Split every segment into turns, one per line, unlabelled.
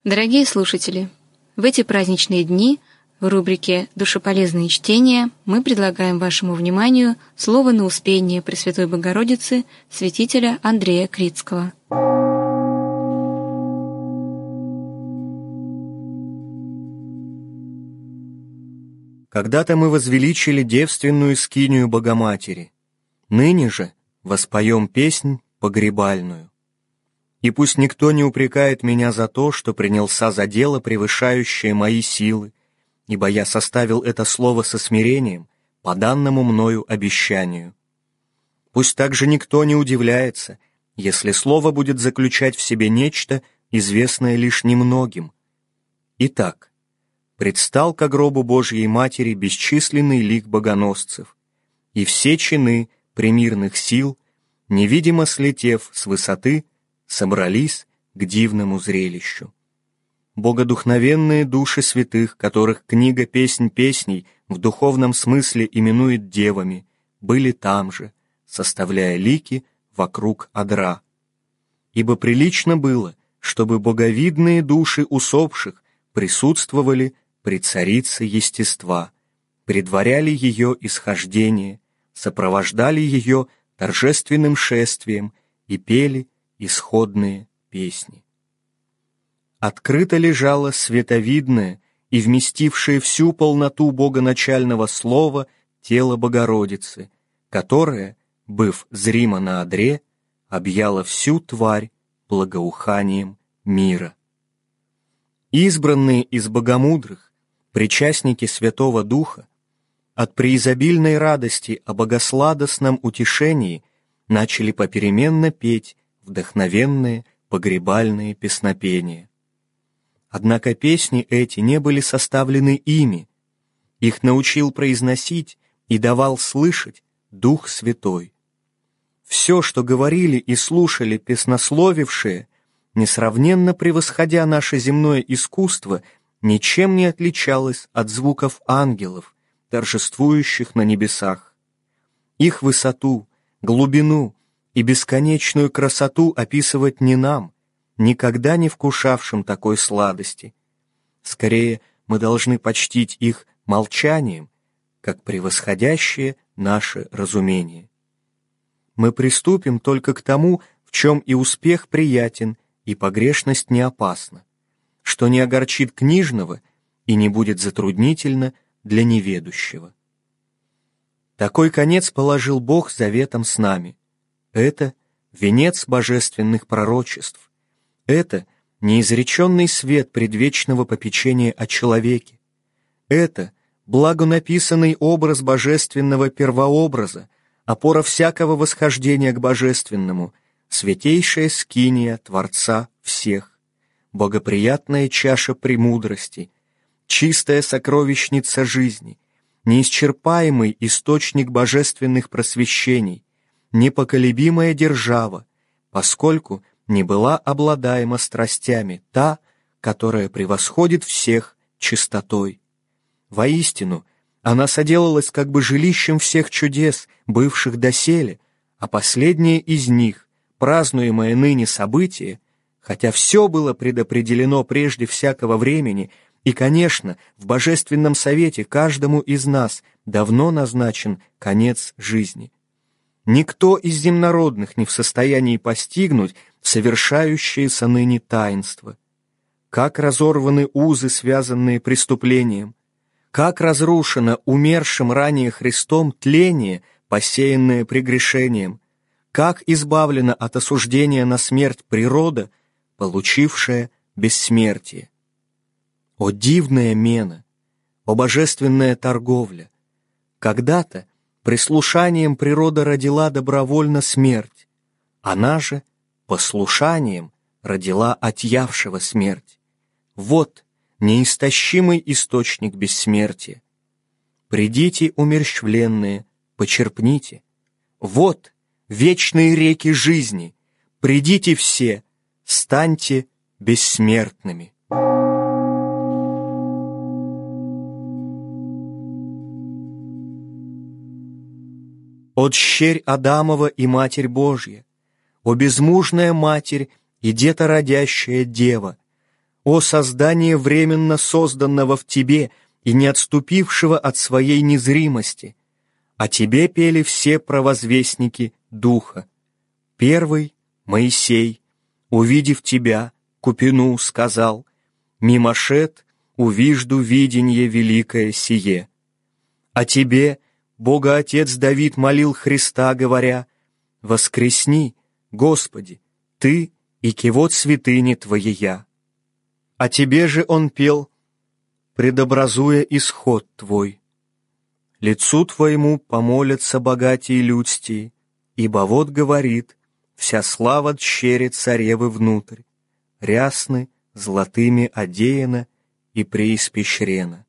Дорогие слушатели, в эти праздничные дни в рубрике «Душеполезные чтения» мы предлагаем вашему вниманию слово на Успение Пресвятой Богородицы святителя Андрея Критского.
Когда-то мы возвеличили девственную скинию Богоматери, ныне же воспоем песнь погребальную. И пусть никто не упрекает меня за то, что принялся за дело, превышающее мои силы, ибо я составил это слово со смирением по данному мною обещанию. Пусть также никто не удивляется, если слово будет заключать в себе нечто, известное лишь немногим. Итак, предстал ко гробу Божьей Матери бесчисленный лик богоносцев, и все чины премирных сил, невидимо слетев с высоты, собрались к дивному зрелищу. Богодухновенные души святых, которых книга «Песнь песней» в духовном смысле именует девами, были там же, составляя лики вокруг одра. Ибо прилично было, чтобы боговидные души усопших присутствовали при царице естества, предваряли ее исхождение, сопровождали ее торжественным шествием и пели исходные песни. Открыто лежало световидное и вместившее всю полноту богоначального слова тело Богородицы, которое, быв зримо на одре, объяло всю тварь благоуханием мира. Избранные из богомудрых, причастники Святого Духа, от преизобильной радости о богосладостном утешении начали попеременно петь вдохновенные погребальные песнопения. Однако песни эти не были составлены ими, их научил произносить и давал слышать Дух Святой. Все, что говорили и слушали песнословившие, несравненно превосходя наше земное искусство, ничем не отличалось от звуков ангелов, торжествующих на небесах. Их высоту, глубину и бесконечную красоту описывать не нам, никогда не вкушавшим такой сладости. Скорее, мы должны почтить их молчанием, как превосходящее наше разумение. Мы приступим только к тому, в чем и успех приятен, и погрешность не опасна, что не огорчит книжного и не будет затруднительно для неведущего. Такой конец положил Бог заветом с нами. Это венец божественных пророчеств. Это неизреченный свет предвечного попечения о человеке. Это благонаписанный образ божественного первообраза, опора всякого восхождения к божественному, святейшая скиния Творца всех, богоприятная чаша премудрости, чистая сокровищница жизни, неисчерпаемый источник божественных просвещений, непоколебимая держава, поскольку не была обладаема страстями та, которая превосходит всех чистотой. Воистину, она соделалась как бы жилищем всех чудес, бывших доселе, а последнее из них, празднуемое ныне событие, хотя все было предопределено прежде всякого времени, и, конечно, в Божественном Совете каждому из нас давно назначен конец жизни. Никто из земнородных не в состоянии постигнуть совершающееся ныне таинство. Как разорваны узы, связанные преступлением, как разрушено умершим ранее Христом тление, посеянное прегрешением, как избавлена от осуждения на смерть природа, получившая бессмертие. О дивная мена, о божественная торговля! Когда-то прислушанием природа родила добровольно смерть, она же послушанием родила отъявшего смерть. Вот неистощимый источник бессмертия. Придите, умерщвленные, почерпните. Вот вечные реки жизни. Придите все, станьте бессмертными. О дщерь Адамова и Матерь Божья, о безмужная Матерь и детородящая Дева, о создание временно созданного в тебе и не отступившего от своей незримости! О тебе пели все провозвестники Духа. Первый — Моисей, увидев тебя, Купину сказал: «Мимошед, увижду виденье великое сие». О тебе Бога Отец Давид молил Христа, говоря: «Воскресни, Господи, Ты и кивот святыни Твоея». О тебе же он пел, предобразуя исход Твой. Лицу Твоему помолятся богатые людсти, ибо вот говорит: вся слава тщери царевы внутрь, рясны золотыми одеяна и преиспещрена.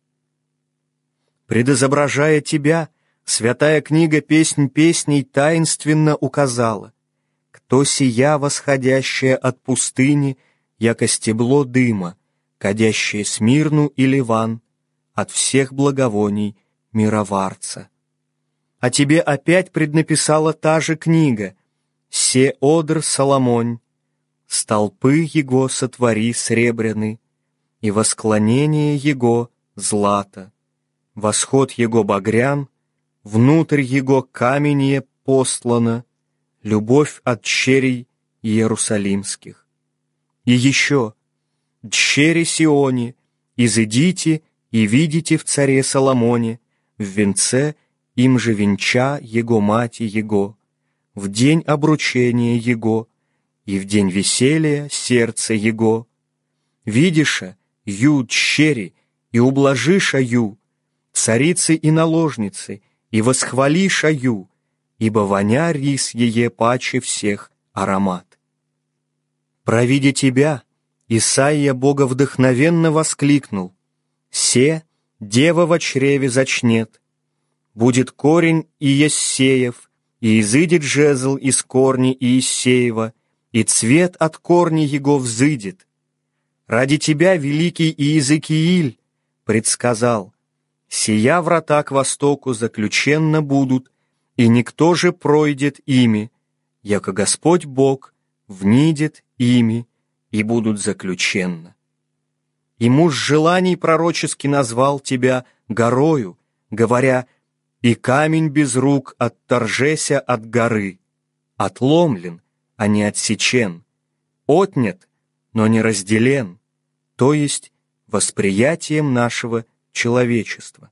Предизображая тебя, святая книга «Песнь песней» таинственно указала: кто сия восходящая от пустыни, яко стебло дыма, кадящее Смирну и Ливан, от всех благовоний мироварца. А тебе опять преднаписала та же книга: «Се одр Соломонь, столпы его сотвори сребряны, и восклонение его злато, восход его багрян, внутрь его каменье послано, любовь от черей иерусалимских». И еще: «Дщери Сионе, изыдите и видите в царе Соломоне, в венце им же венча его мати его, в день обручения его, и в день веселья сердце его. Видиша, ю дщери, и ублажиша ю, царицы и наложницы, и восхвалиша ю, ибо воня рис ее паче всех аромат». Провидя тебя, Исаия боговдохновенно воскликнул: «Се дева во чреве зачнет, будет корень Иессеев, и изыдет жезл из корня Иессеева, и цвет от корня его взыдет. Ради тебя великий Иезекииль предсказал: сия врата к востоку заключенно будут, и никто же пройдет ими, яко Господь Бог внидет ими, и будут заключенно. И муж желаний пророчески назвал тебя горою, говоря: и камень без рук отторжеся от горы, отломлен, а не отсечен, отнят, но не разделен, то есть восприятием нашего человечества.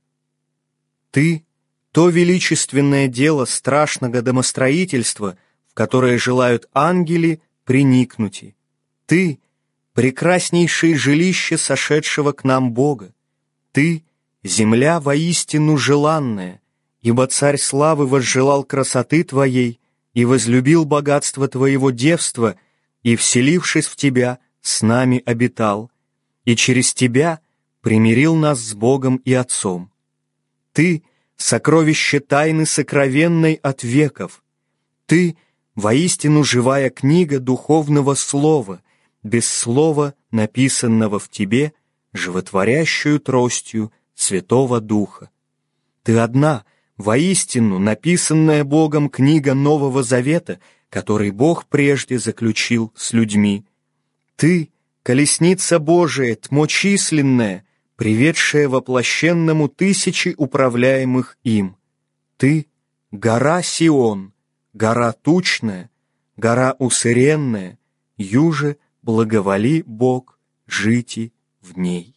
Ты — то величественное дело страшного домостроительства, в которое желают ангели приникнуть. Ты — прекраснейшее жилище сошедшего к нам Бога. Ты — земля воистину желанная, ибо Царь славы возжелал красоты Твоей и возлюбил богатство Твоего девства, и, вселившись в Тебя, с нами обитал, и через Тебя примирил нас с Богом и Отцом. Ты — сокровище тайны сокровенной от веков. Ты — воистину живая книга духовного слова, без слова, написанного в тебе, животворящую тростью Святого Духа. Ты одна, воистину написанная Богом книга Нового Завета, который Бог прежде заключил с людьми. Ты — колесница Божия, тмочисленная, приведшая воплощенному тысячи управляемых им. Ты — гора Сион, гора тучная, гора усыренная, юже благоволи Бог жити в ней.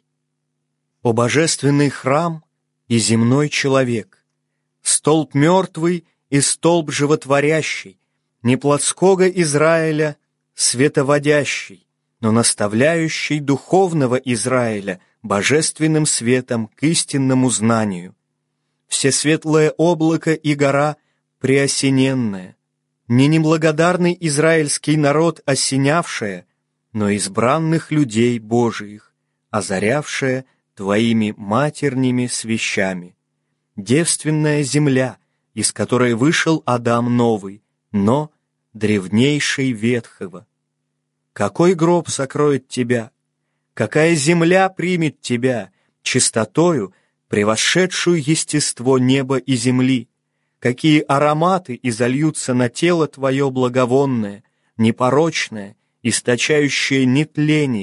О божественный храм и земной человек, столб мертвый и столб животворящий, не плотского Израиля световодящий, но наставляющий духовного Израиля божественным светом к истинному знанию. Всесветлое облако и гора преосененная, не неблагодарный израильский народ осенявшая, но избранных людей Божиих, озарявшая Твоими матерними свещами. Девственная земля, из которой вышел Адам новый, но древнейший ветхого. Какой гроб сокроет тебя? Какая земля примет тебя, чистотою, превосшедшую естество неба и земли? Какие ароматы изольются на тело твое благовонное, непорочное, источающее нетление,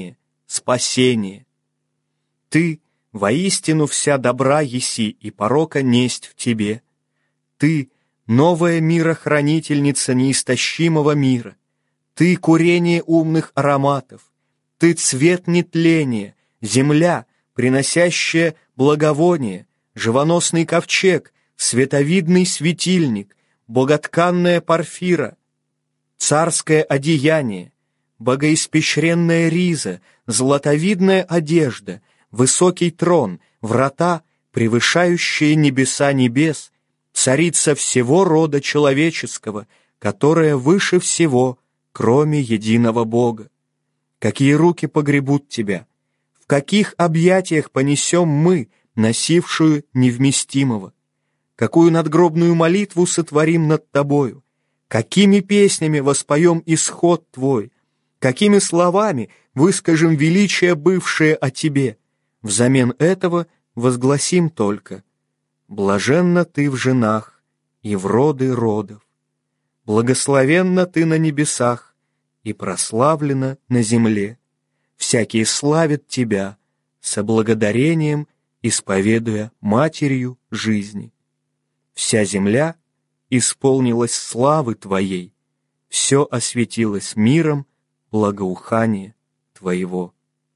спасение. Ты воистину вся добра еси, и порока несть в тебе. Ты — новая мирохранительница неистощимого мира. Ты — курение умных ароматов. Ты — цвет нетления, земля, приносящая благовоние, живоносный ковчег, световидный светильник, боготканная порфира, царское одеяние, богоиспещренная риза, златовидная одежда, высокий трон, врата, превышающие небеса небес, царица всего рода человеческого, которая выше всего, кроме единого Бога. Какие руки погребут тебя? В каких объятиях понесем мы, носившую невместимого? Какую надгробную молитву сотворим над тобою? Какими песнями воспоем исход твой? Какими словами выскажем величие, бывшее о тебе? Взамен этого возгласим только: блаженна ты в женах и в роды родов. Благословенна ты на небесах и прославлена на земле. Всякие славят тебя, со благодарением исповедуя матерью жизни. Вся земля исполнилась славы твоей, все осветилось миром благоухания твоего.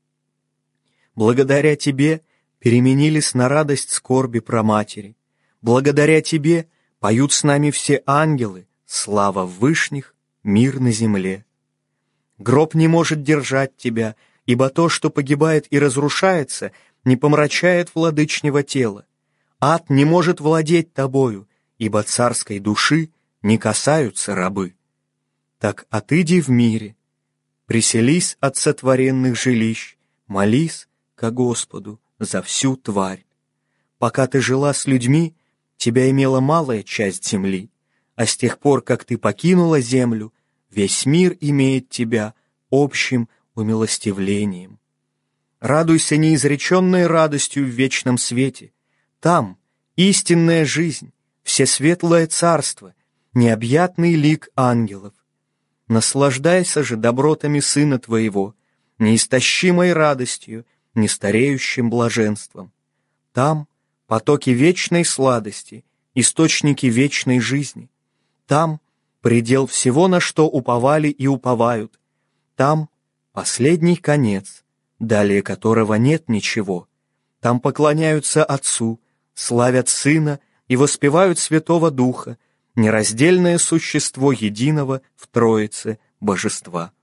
Благодаря тебе переменились на радость скорби праматери. Благодаря тебе поют с нами все ангелы, слава вышних, мир на земле. Гроб не может держать тебя, ибо то, что погибает и разрушается, не помрачает владычнего тела. Ад не может владеть тобою, ибо царской души не касаются рабы. Так отыди в мире, приселись от сотворенных жилищ, молись ко Господу за всю тварь. Пока ты жила с людьми, тебя имела малая часть земли, а с тех пор, как ты покинула землю, весь мир имеет тебя общим умилостивлением. Радуйся неизреченной радостью в вечном свете. Там истинная жизнь, всесветлое царство, необъятный лик ангелов. Наслаждайся же добротами Сына Твоего, неистощимой радостью, нестареющим блаженством. Там потоки вечной сладости, источники вечной жизни. Там предел всего, на что уповали и уповают. Там последний конец, далее которого нет ничего. Там поклоняются Отцу, славят Сына и воспевают Святого Духа, нераздельное существо единого в Троице Божества.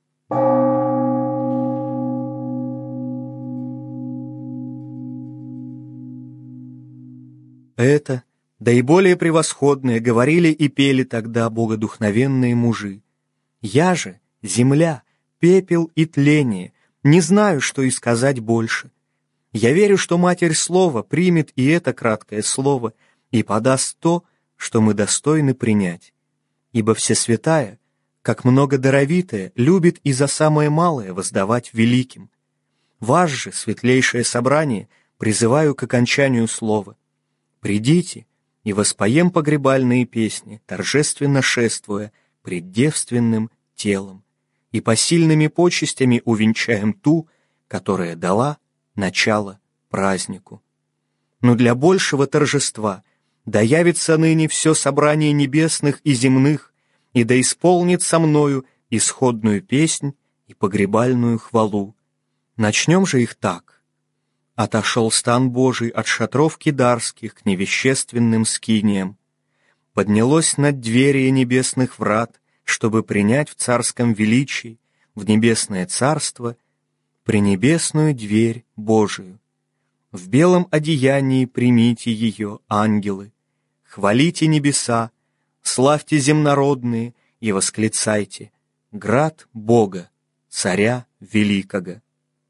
Это, да и более превосходное, говорили и пели тогда богодухновенные мужи. Я же, земля, пепел и тление, не знаю, что и сказать больше. Я верю, что Матерь Слова примет и это краткое слово и подаст то, что мы достойны принять. Ибо Всесвятая, как многодаровитая, любит и за самое малое воздавать великим. Вас же, светлейшее собрание, призываю к окончанию слова. Придите и воспоем погребальные песни, торжественно шествуя пред девственным телом, и посильными почестями увенчаем ту, которая дала начало празднику. Но для большего торжества да явится ныне все собрание небесных и земных, и да исполнит со мною исходную песнь и погребальную хвалу. Начнем же их так. Отошел стан Божий от шатров кидарских к невещественным скиниям. Поднялось над двери небесных врат, чтобы принять в царском величии, в небесное царство, пренебесную дверь Божию. В белом одеянии примите ее, ангелы, хвалите небеса, славьте земнородные и восклицайте: град Бога, царя великого.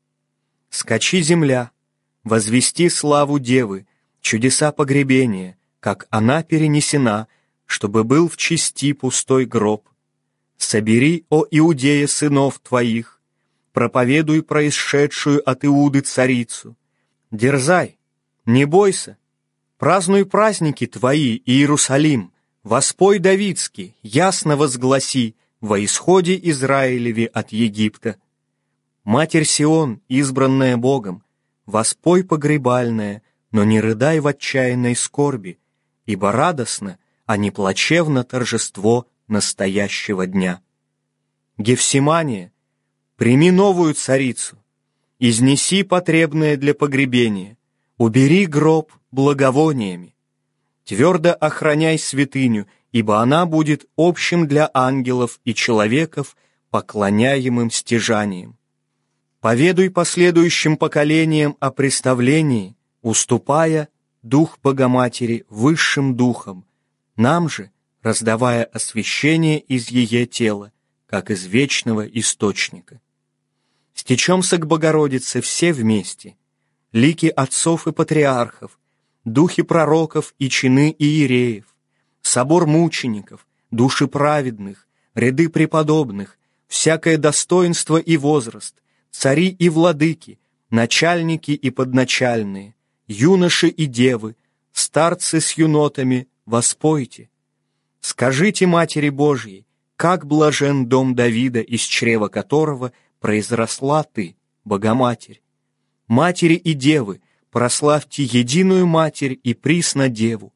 Скачи, земля, возвести славу Девы, чудеса погребения, как она перенесена, чтобы был в чести пустой гроб. Собери, о Иудея, сынов твоих, проповедуй происшедшую от Иуды царицу. Дерзай, не бойся, празднуй праздники твои, Иерусалим, воспой Давидский, ясно возгласи во исходе Израилеве от Египта. Матерь Сион, избранная Богом, воспой погребальная, но не рыдай в отчаянной скорби, ибо радостно, а не плачевно торжество настоящего дня. Гефсимания, прими новую царицу, изнеси потребное для погребения, убери гроб благовониями, твердо охраняй святыню, ибо она будет общим для ангелов и человеков, поклоняемым стяжанием. Поведуй последующим поколениям о представлении, уступая дух Богоматери высшим духом, нам же раздавая освящение из ее тела, как из вечного источника. Стечемся к Богородице все вместе, лики отцов и патриархов, духи пророков и чины иереев, собор мучеников, души праведных, ряды преподобных, всякое достоинство и возраст, цари и владыки, начальники и подначальные, юноши и девы, старцы с юнотами, воспойте. Скажите Матери Божьей, как блажен дом Давида, из чрева которого произросла ты, Богоматерь. Матери и девы, прославьте единую Матерь и присно Деву.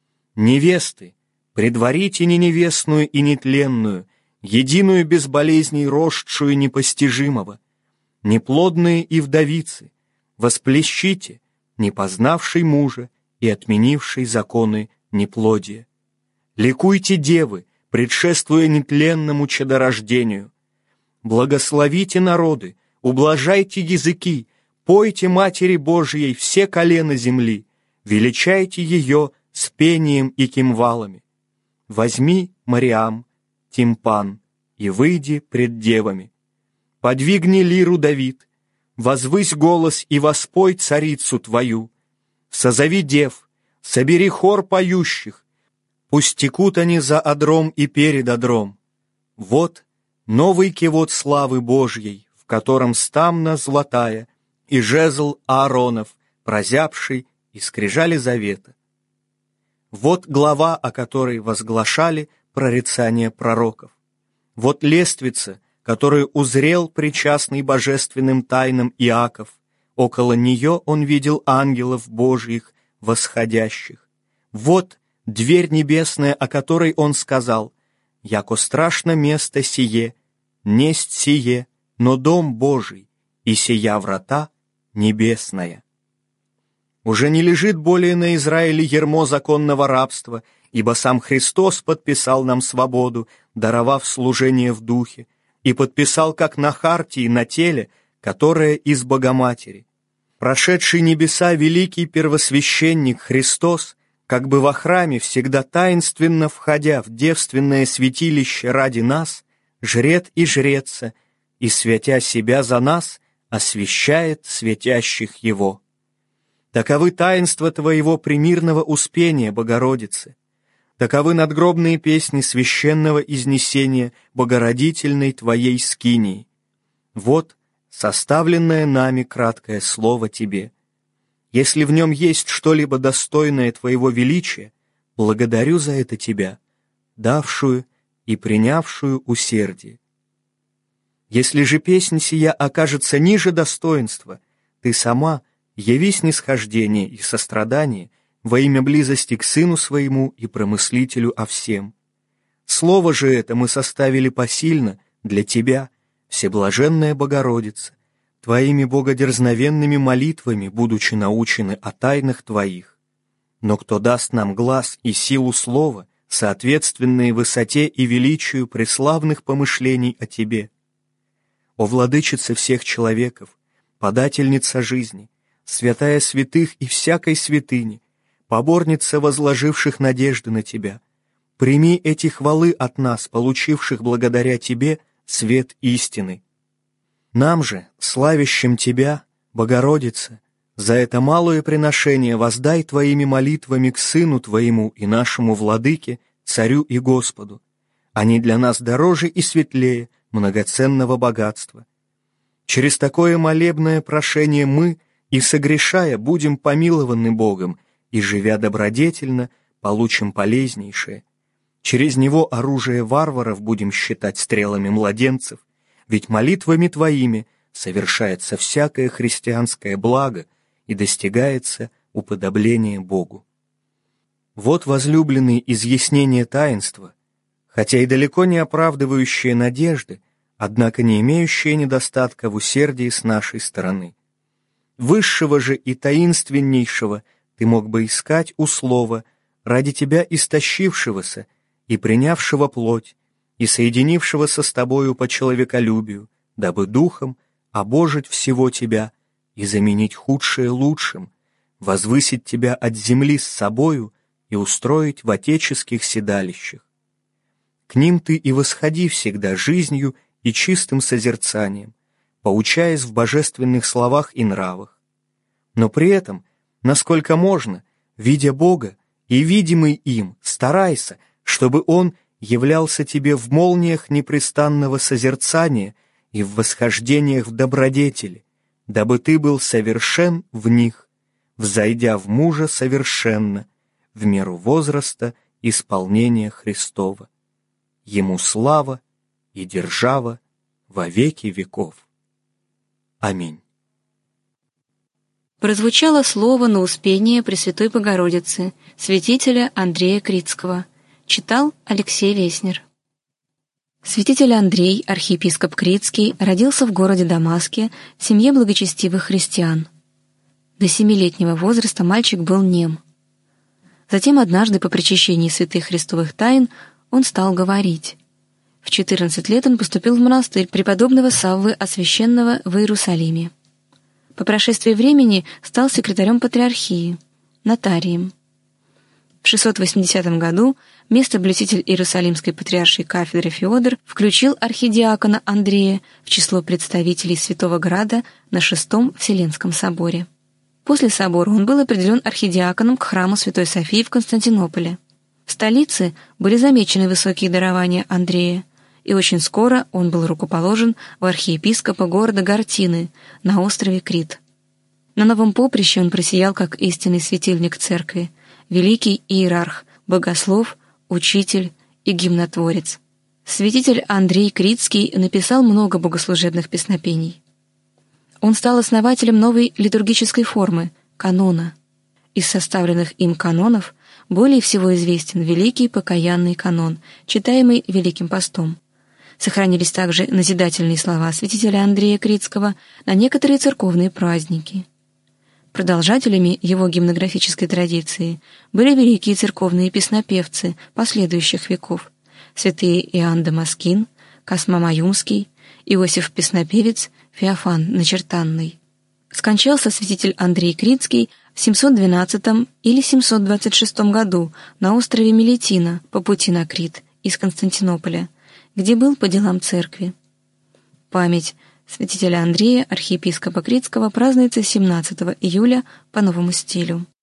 Невесты, предварите не невестную и нетленную, единую без болезней росшую непостижимого, неплодные и вдовицы, восплещите, не познавший мужа и отменивший законы неплодия. Ликуйте, девы, предшествуя нетленному чадорождению. Благословите народы, ублажайте языки, пойте Матери Божией все колена земли, величайте ее с пением и кимвалами. Возьми, Мариам, тимпан, и выйди пред девами. Подвигни лиру, Давид, возвысь голос и воспой царицу твою. Созови дев, собери хор поющих, пусть текут они за одром и перед одром. Вот новый кивот славы Божьей, в котором стамна золотая и жезл Ааронов, прозябший и скрижали завета. Вот глава, о которой возглашали прорицания пророков. Вот лествица, которую узрел причастный божественным тайнам Иаков. Около нее он видел ангелов Божьих восходящих. Вот дверь небесная, о которой он сказал: «Яко страшно место сие, несть сие, но дом Божий, и сия врата небесная». Уже не лежит более на Израиле ярмо законного рабства, ибо сам Христос подписал нам свободу, даровав служение в духе, и подписал как на хартии на теле, которое из Богоматери. Прошедший небеса великий первосвященник Христос, как бы во храме всегда таинственно входя в девственное святилище ради нас, жрет и жреца, и, святя себя за нас, освящает светящих его. Таковы таинства Твоего премирного успения, Богородице. Таковы надгробные песни священного изнесения Богородительной Твоей скинии. Вот составленное нами краткое слово Тебе. Если в нем есть что-либо достойное Твоего величия, благодарю за это Тебя, давшую и принявшую усердие. Если же песнь сия окажется ниже достоинства, Ты сама яви снисхождение и сострадание во имя близости к Сыну Своему и Промыслителю о всем. Слово же это мы составили посильно для Тебя, Всеблаженная Богородица, Твоими богодерзновенными молитвами, будучи научены о тайнах Твоих. Но кто даст нам глас и силу слова, соответственные высоте и величию преславных помышлений о Тебе? О Владычице всех человеков, подательница жизни, святая святых и всякой святыни, поборница возложивших надежды на Тебя, прими эти хвалы от нас, получивших благодаря Тебе свет истины. Нам же, славящим Тебя, Богородица, за это малое приношение воздай Твоими молитвами к Сыну Твоему и нашему Владыке, Царю и Господу. Они для нас дороже и светлее многоценного богатства. Через такое молебное прошение мы, и согрешая, будем помилованы Богом, и, живя добродетельно, получим полезнейшее. Через него оружие варваров будем считать стрелами младенцев, ведь молитвами Твоими совершается всякое христианское благо и достигается уподобление Богу. Вот возлюбленные изъяснения таинства, хотя и далеко не оправдывающие надежды, однако не имеющие недостатка в усердии с нашей стороны. Высшего же и таинственнейшего ты мог бы искать у слова, ради тебя истощившегося и принявшего плоть, и соединившегося с тобою по человеколюбию, дабы духом обожить всего тебя и заменить худшее лучшим, возвысить тебя от земли с собою и устроить в отеческих седалищах. К ним ты и восходи всегда жизнью и чистым созерцанием, поучаясь в божественных словах и нравах. Но при этом, насколько можно, видя Бога и видимый им, старайся, чтобы Он являлся тебе в молниях непрестанного созерцания и в восхождениях в добродетели, дабы ты был совершен в них, взойдя в мужа совершенно, в меру возраста исполнения Христова. Ему слава и держава во веки веков. Аминь.
Прозвучало слово на успение Пресвятой Богородицы, святителя Андрея Критского. Читал Алексей Веснер. Святитель Андрей, архиепископ Критский, родился в городе Дамаске в семье благочестивых христиан. До 7-летнего возраста мальчик был нем. Затем однажды по причащении святых христовых тайн он стал говорить. В 14 лет он поступил в монастырь преподобного Саввы Освященного в Иерусалиме. По прошествии времени стал секретарем патриархии, нотарием. В 680 году местоблюститель Иерусалимской патриаршей кафедры Феодор включил архидиакона Андрея в число представителей Святого Града на Шестом Вселенском соборе. После собора он был определен архидиаконом к храму Святой Софии в Константинополе. В столице были замечены высокие дарования Андрея, и очень скоро он был рукоположен в архиепископа города Гортины на острове Крит. На новом поприще он просиял как истинный светильник церкви, великий иерарх, богослов, учитель и гимнотворец. Святитель Андрей Критский написал много богослужебных песнопений. Он стал основателем новой литургической формы — канона. Из составленных им канонов более всего известен Великий Покаянный канон, читаемый Великим постом. Сохранились также назидательные слова святителя Андрея Критского на некоторые церковные праздники. Продолжателями его гимнографической традиции были великие церковные песнопевцы последующих веков: святые Иоанн Дамаскин, Косма Маюмский, Иосиф Песнопевец, Феофан Начертанный. Скончался святитель Андрей Критский в 712 или 726 году на острове Мелитина по пути на Крит из Константинополя, где был по делам церкви. Память святителя Андрея, архиепископа Критского, празднуется 17 июля по новому стилю.